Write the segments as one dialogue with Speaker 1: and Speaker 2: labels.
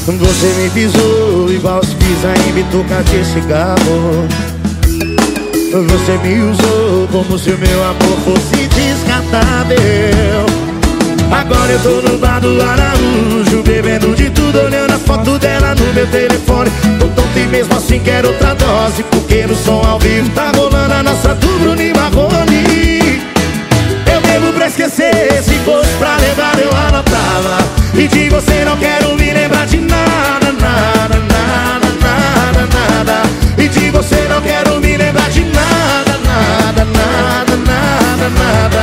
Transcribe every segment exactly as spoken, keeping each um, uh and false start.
Speaker 1: Você me pisou igual se pisa em bituca de cigarro. Você me usou como se o meu amor fosse descartável. Agora eu tô no bar do Araújo, bebendo de tudo, olhando a foto dela no meu telefone. Tô tonto e mesmo assim quero outra dose, porque no som ao vivo tá rolando a nossa do Bruno e Marrone. Eu bebo pra esquecer, se fosse pra lembrar eu anotava. E de você não quero me lembrar de nada, nada, nada, nada, nada. E de você não quero me lembrar de nada, nada, nada, nada, nada.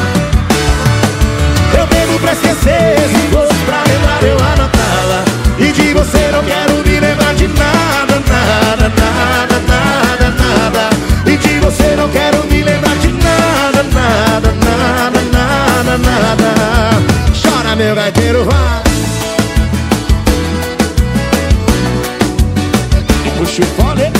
Speaker 1: Eu bebo pra esquecer, se fosse pra lembrar eu anotava. E de você não quero me lembrar de nada, nada, nada, nada, nada. E de você não quero me lembrar de nada, nada, nada, nada, nada. Chora, meu gaiteiro, vai. Puxa o fone.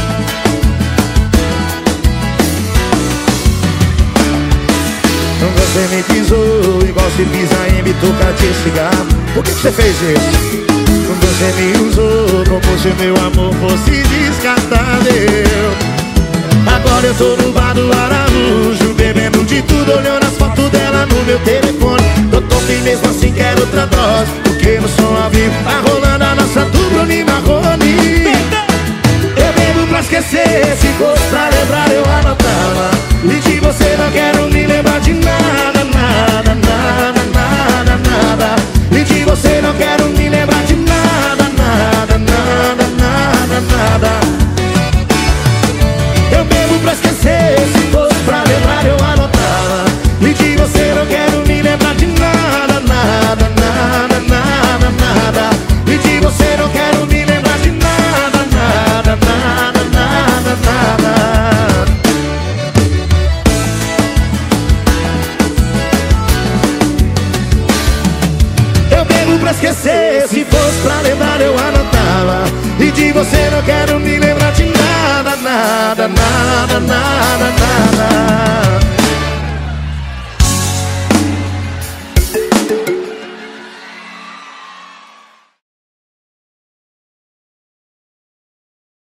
Speaker 1: Você me pisou igual se pisa em bituca de cigarro. Por que que você fez isso? Você me usou como se meu amor fosse descartável. Agora eu tô no bar do Araújo, bebendo de tudo, olhando as fotos dela no meu telefone. Tô tonto e mesmo assim quero outra dose, porque no som ao vivo tá rolando a nossa do Bruno e Marrone. Eu bebo pra esquecer, se fosse pra lembrar eu anotava. E de você não quero me lembrar de nada, nada, nada, nada, nada. E de você não quero me lembrar de nada, nada, nada, nada, nada. Eu bebo pra esquecer, se fosse pra lembrar eu anotava. E de você não quero me lembrar de nada, nada, nada, nada, nada. E de você não quero me lembrar de nada, nada, nada, nada, nada. Eu bebo pra esquecer, se fosse pra lembrar eu anotava. E de você não quero me lembrar de nada, nada, nada.